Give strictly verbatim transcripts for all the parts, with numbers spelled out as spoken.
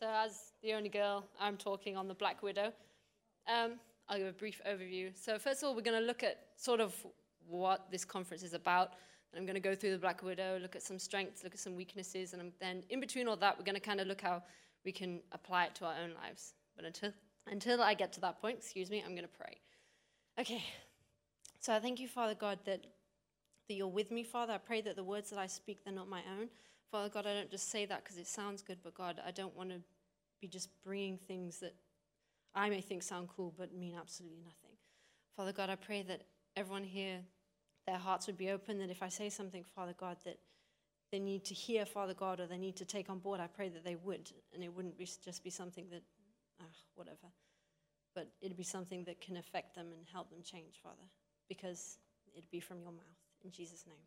So as the only girl, I'm talking on the Black Widow. Um, I'll give a brief overview. So first of all, we're going to look at sort of what this conference is about. And I'm going to go through the Black Widow, look at some strengths, look at some weaknesses, and then in between all that, we're going to kind of look how we can apply it to our own lives. But until until I get to that point, excuse me, I'm going to pray. Okay. So I thank you, Father God, that that you're with me, Father. I pray that the words that I speak, they're not my own. Father God, I don't just say that because it sounds good, but God, I don't want to be just bringing things that I may think sound cool, but mean absolutely nothing. Father God, I pray that everyone here, their hearts would be open, that if I say something, Father God, that they need to hear, Father God, or they need to take on board, I pray that they would, and it wouldn't be just be something that, ah, whatever, but it'd be something that can affect them and help them change, Father, because it'd be from your mouth. In Jesus' name,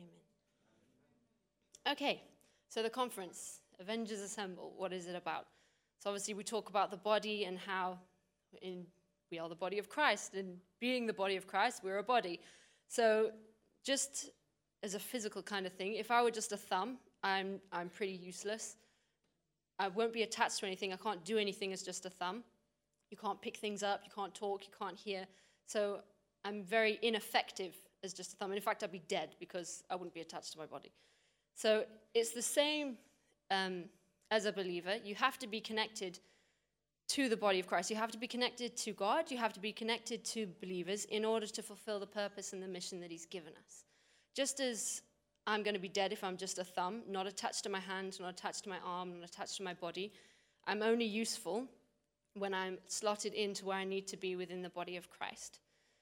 amen. Okay, so the conference, Avengers Assemble, what is it about? So obviously we talk about the body and how in, we are the body of Christ, and being the body of Christ, we're a body. So just as a physical kind of thing, if I were just a thumb, I'm I'm pretty useless. I won't be attached to anything. I can't do anything as just a thumb. You can't pick things up. You can't talk. You can't hear. So I'm very ineffective as just a thumb. And in fact, I'd be dead because I wouldn't be attached to my body. So it's the same um, as a believer. You have to be connected to the body of Christ. You have to be connected to God. You have to be connected to believers in order to fulfill the purpose and the mission that he's given us. Just as I'm going to be dead if I'm just a thumb, not attached to my hand, not attached to my arm, not attached to my body, I'm only useful when I'm slotted into where I need to be within the body of Christ.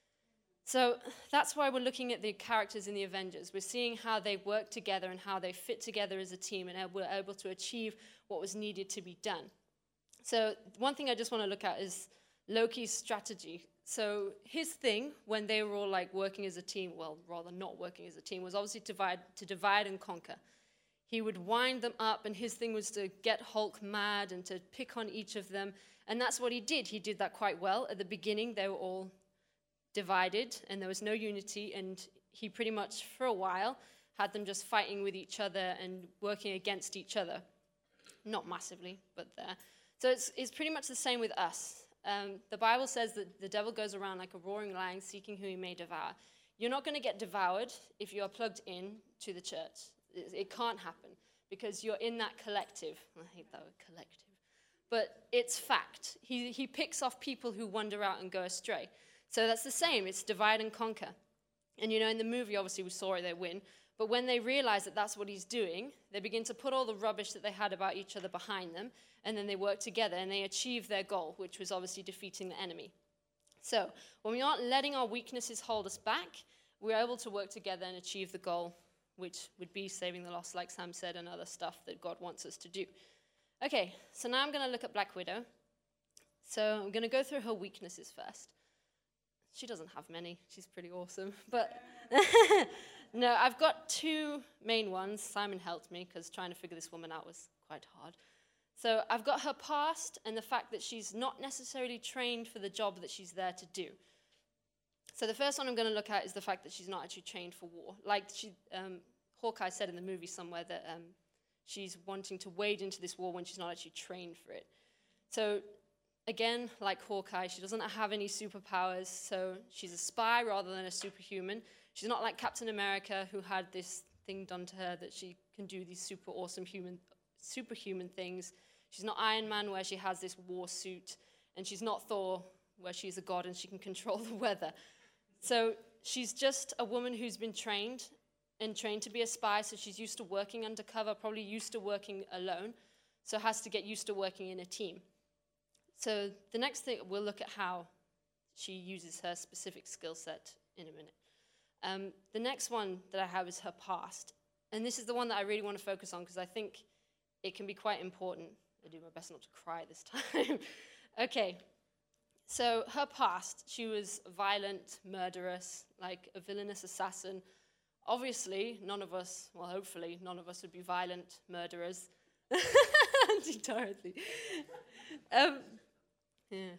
So that's why we're looking at the characters in the Avengers. We're seeing how they work together and how they fit together as a team and were able to achieve what was needed to be done. So one thing I just want to look at is Loki's strategy. So his thing, when they were all like working as a team, well, rather not working as a team, was obviously to divide, to divide and conquer. He would wind them up, and his thing was to get Hulk mad and to pick on each of them. And that's what he did. He did that quite well. At the beginning, they were all divided, and there was no unity, and he pretty much, for a while, had them just fighting with each other and working against each other. Not massively, but there. So it's, it's pretty much the same with us. Um, the Bible says that the devil goes around like a roaring lion, seeking who he may devour. You're not going to get devoured if you are plugged in to the church. It, it can't happen, because you're in that collective. I hate that word, collective. But it's fact. He, he picks off people who wander out and go astray. So that's the same. It's divide and conquer. And, you know, in the movie, obviously, we saw it, they win. But when they realize that that's what he's doing, they begin to put all the rubbish that they had about each other behind them, and then they work together, and they achieve their goal, which was obviously defeating the enemy. So when we aren't letting our weaknesses hold us back, we're able to work together and achieve the goal, which would be saving the lost, like Sam said, and other stuff that God wants us to do. Okay, so now I'm going to look at Black Widow. So I'm going to go through her weaknesses first. She doesn't have many. She's pretty awesome. But no, I've got two main ones. Simon helped me because trying to figure this woman out was quite hard. So I've got her past and the fact that she's not necessarily trained for the job that she's there to do. So the first one I'm going to look at is the fact that she's not actually trained for war. Like she, um, Hawkeye said in the movie somewhere that um, she's wanting to wade into this war when she's not actually trained for it. So again, like Hawkeye, she doesn't have any superpowers, so she's a spy rather than a superhuman. She's not like Captain America, who had this thing done to her that she can do these super awesome human, superhuman things. She's not Iron Man, where she has this war suit, and she's not Thor, where she's a god and she can control the weather. So she's just a woman who's been trained and trained to be a spy, so she's used to working undercover, probably used to working alone, so has to get used to working in a team. So the next thing, we'll look at how she uses her specific skill set in a minute. Um, the next one that I have is her past. And this is the one that I really want to focus on because I think it can be quite important. I'll do my best not to cry this time. Okay, so her past, she was violent, murderous, like a villainous assassin. Obviously, none of us, well, hopefully, none of us would be violent murderers. Dorothy. Um, yeah.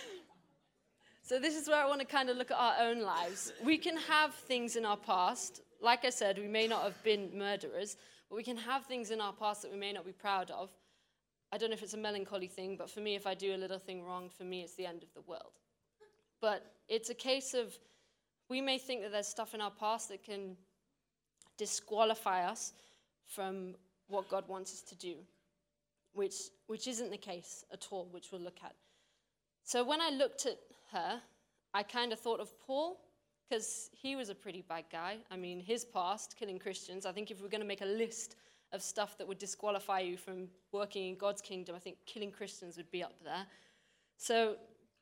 So this is where I want to kind of look at our own lives. We can have things in our past like I said, we may not have been murderers, but we can have things in our past that we may not be proud of. I don't know if it's a melancholy thing, but for me, if I do a little thing wrong, for me, it's the end of the world. But it's a case of, we may think that there's stuff in our past that can disqualify us from what God wants us to do, which, which isn't the case at all, which we'll look at. So when I looked at her, I kind of thought of Paul, because he was a pretty bad guy. I mean, his past, killing Christians, I think if we're going to make a list of stuff that would disqualify you from working in God's kingdom, I think killing Christians would be up there. So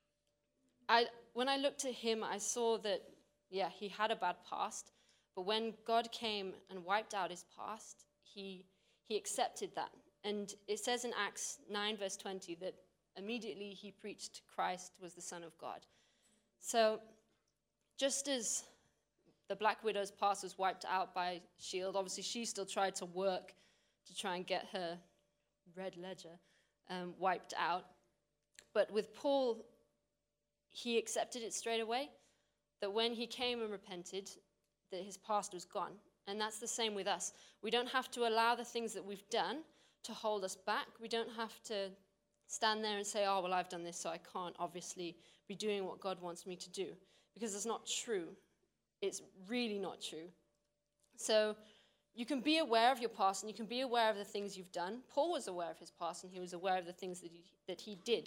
I, when I looked at him, I saw that, yeah, he had a bad past, but when God came and wiped out his past, he, he accepted that. And it says in Acts nine, verse twenty, that immediately he preached Christ was the Son of God. So just as the Black Widow's past was wiped out by S H I E L D, obviously she still tried to work to try and get her red ledger um, wiped out. But with Paul, he accepted it straight away, that when he came and repented, that his past was gone. And that's the same with us. We don't have to allow the things that we've done to hold us back. We don't have to stand there and say, oh, well, I've done this, so I can't obviously be doing what God wants me to do. Because it's not true. It's really not true. So you can be aware of your past and you can be aware of the things you've done. Paul was aware of his past and he was aware of the things that he, that he did.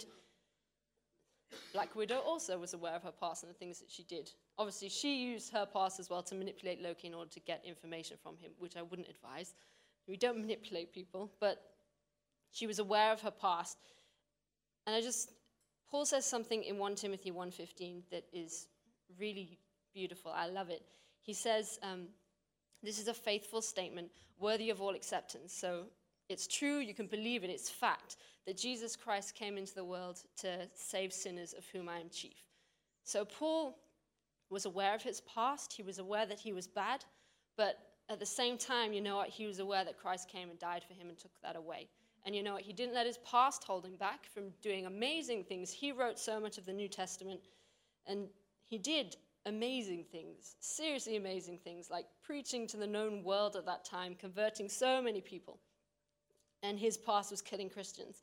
Black Widow also was aware of her past and the things that she did. Obviously, she used her past as well to manipulate Loki in order to get information from him, which I wouldn't advise. We don't manipulate people, but she was aware of her past. And I just, Paul says something in First Timothy one fifteen that is really beautiful. I love it. He says, um, this is a faithful statement, worthy of all acceptance. So it's true, you can believe it, it's fact, that Jesus Christ came into the world to save sinners, of whom I am chief. So Paul was aware of his past, he was aware that he was bad, but at the same time, you know what, he was aware that Christ came and died for him and took that away. And you know what, he didn't let his past hold him back from doing amazing things. He wrote so much of the New Testament, and he did amazing things, seriously amazing things, like preaching to the known world at that time, converting so many people. And his past was killing Christians.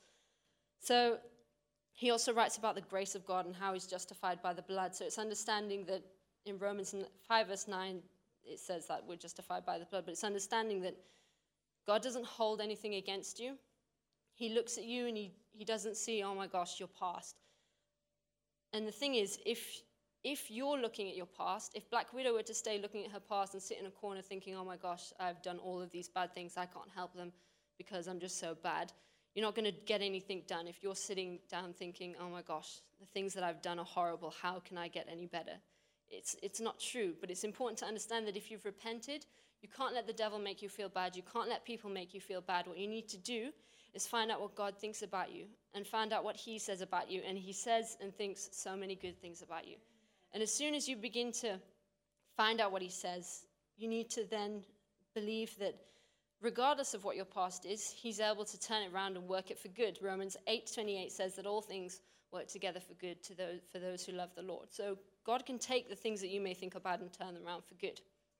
So he also writes about the grace of God and how he's justified by the blood. So it's understanding that in Romans five, verse nine, it says that we're justified by the blood, but it's understanding that God doesn't hold anything against you. He looks at you and he, he doesn't see, oh my gosh, your past. And the thing is, if if you're looking at your past, if Black Widow were to stay looking at her past and sit in a corner thinking, oh my gosh, I've done all of these bad things, I can't help them because I'm just so bad, you're not going to get anything done. If you're sitting down thinking, oh my gosh, the things that I've done are horrible, how can I get any better? It's, it's not true, but it's important to understand that if you've repented, you can't let the devil make you feel bad. You can't let people make you feel bad. What you need to do is find out what God thinks about you and find out what he says about you. And he says and thinks so many good things about you. And as soon as you begin to find out what he says, you need to then believe that regardless of what your past is, he's able to turn it around and work it for good. Romans eight twenty-eight says that all things work together for good to those, for those who love the Lord. So God can take the things that you may think are bad and turn them around for good.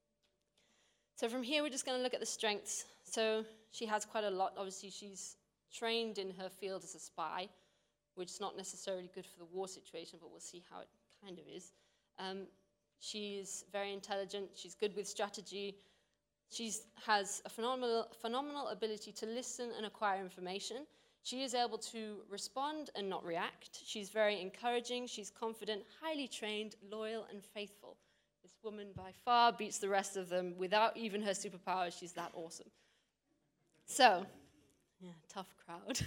So from here, we're just going to look at the strengths. So she has quite a lot. Obviously, she's trained in her field as a spy, which is not necessarily good for the war situation, but we'll see how it kind of is. Um, she's very intelligent. She's good with strategy. She has a phenomenal, phenomenal ability to listen and acquire information. She is able to respond and not react. She's very encouraging. She's confident, highly trained, loyal, and faithful. This woman by far beats the rest of them. Without even her superpowers, she's that awesome. So, yeah, tough crowd.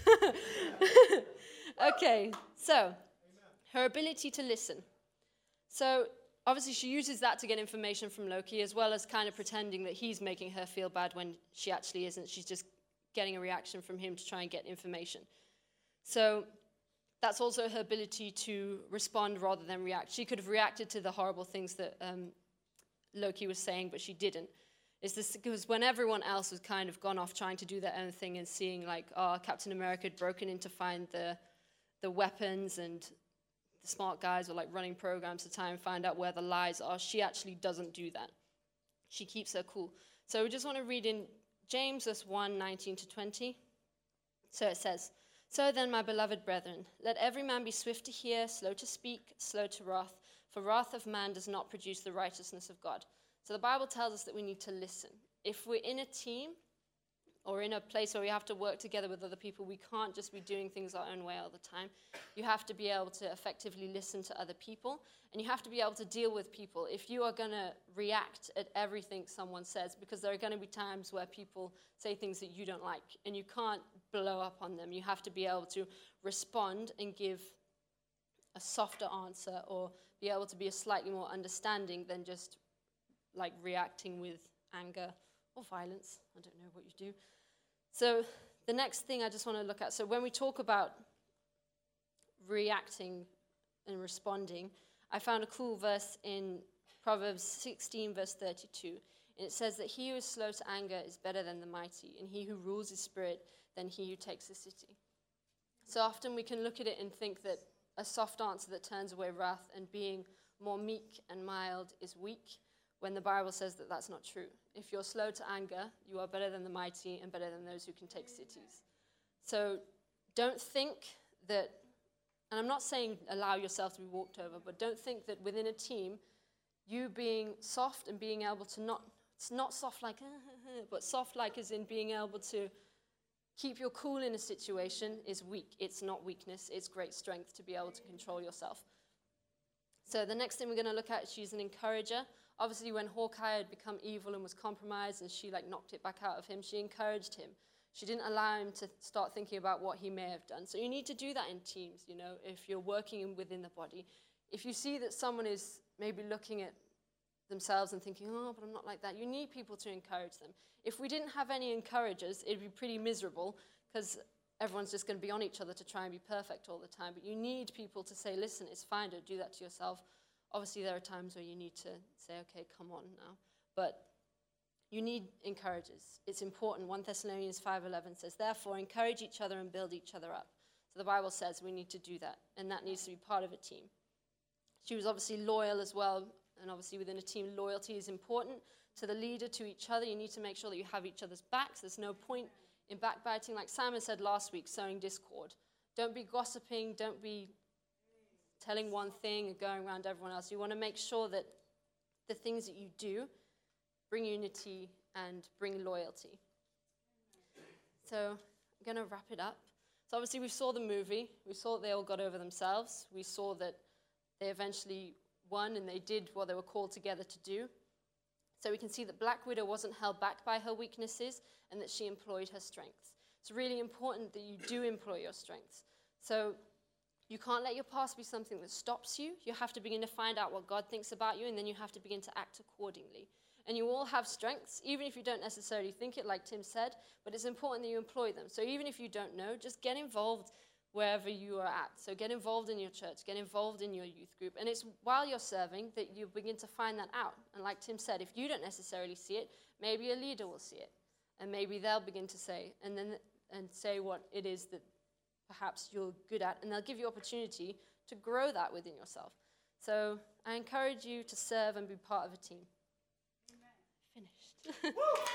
Okay, so her ability to listen. So obviously she uses that to get information from Loki, as well as kind of pretending that he's making her feel bad when she actually isn't. She's just getting a reaction from him to try and get information. So that's also her ability to respond rather than react. She could have reacted to the horrible things that um, Loki was saying, but she didn't. It's this because when everyone else was kind of gone off trying to do their own thing and seeing like, oh, Captain America had broken in to find the the weapons, and the smart guys were like running programs to try and find out where the lies are, she actually doesn't do that. she keeps her cool. So we just want to read in James one, nineteen to twenty. So it says, "So then, my beloved brethren, let every man be swift to hear, slow to speak, slow to wrath, for wrath of man does not produce the righteousness of God." So the Bible tells us that we need to listen. If we're in a team or in a place where we have to work together with other people, we can't just be doing things our own way all the time. You have to be able to effectively listen to other people, and you have to be able to deal with people. If you are going to react at everything someone says, because there are going to be times where people say things that you don't like, and you can't blow up on them. You have to be able to respond and give a softer answer, or be able to be a slightly more understanding than just like reacting with anger or violence. I don't know what you do. So the next thing I just want to look at, so when we talk about reacting and responding, I found a cool verse in Proverbs sixteen, verse thirty-two. And it says that he who is slow to anger is better than the mighty, and he who rules his spirit than he who takes a city. So often we can look at it and think that a soft answer that turns away wrath and being more meek and mild is weak, when the Bible says that that's not true. If you're slow to anger, you are better than the mighty and better than those who can take cities. So don't think that, and I'm not saying allow yourself to be walked over, but don't think that within a team, you being soft and being able to not, it's not soft like, but soft like as in being able to keep your cool in a situation is weak. It's not weakness, it's great strength to be able to control yourself. So the next thing we're going to look at, she's an encourager. Obviously, when Hawkeye had become evil and was compromised and she like knocked it back out of him, she encouraged him. She didn't allow him to start thinking about what he may have done. So you need to do that in teams, you know, if you're working within the body. If you see that someone is maybe looking at themselves and thinking, oh, but I'm not like that, you need people to encourage them. If we didn't have any encouragers, it'd be pretty miserable because everyone's just going to be on each other to try and be perfect all the time. But you need people to say, listen, it's fine, don't do that to yourself. Obviously, there are times where you need to say, okay, come on now. But you need encouragers. It's important. First Thessalonians five eleven says, therefore, encourage each other and build each other up. So the Bible says we need to do that, and that needs to be part of a team. She was obviously loyal as well, and obviously within a team, loyalty is important to the leader, to each other. You need to make sure that you have each other's backs. There's no point in backbiting. Like Simon said last week, sowing discord. Don't be gossiping. Don't be telling one thing and going around everyone else. You want to make sure that the things that you do bring unity and bring loyalty. So I'm going to wrap it up. So obviously we saw the movie. We saw that they all got over themselves. We saw that they eventually won and they did what they were called together to do. So we can see that Black Widow wasn't held back by her weaknesses and that she employed her strengths. It's really important that you do employ your strengths. So you can't let your past be something that stops you. You have to begin to find out what God thinks about you, and then you have to begin to act accordingly. And you all have strengths, even if you don't necessarily think it, like Tim said, but it's important that you employ them. So even if you don't know, just get involved wherever you are at. So get involved in your church, get involved in your youth group. And it's while you're serving that you begin to find that out. And like Tim said, if you don't necessarily see it, maybe a leader will see it. And maybe they'll begin to say, and then and say what it is that perhaps you're good at, and they'll give you opportunity to grow that within yourself. So I encourage you to serve and be part of a team. Amen. Finished.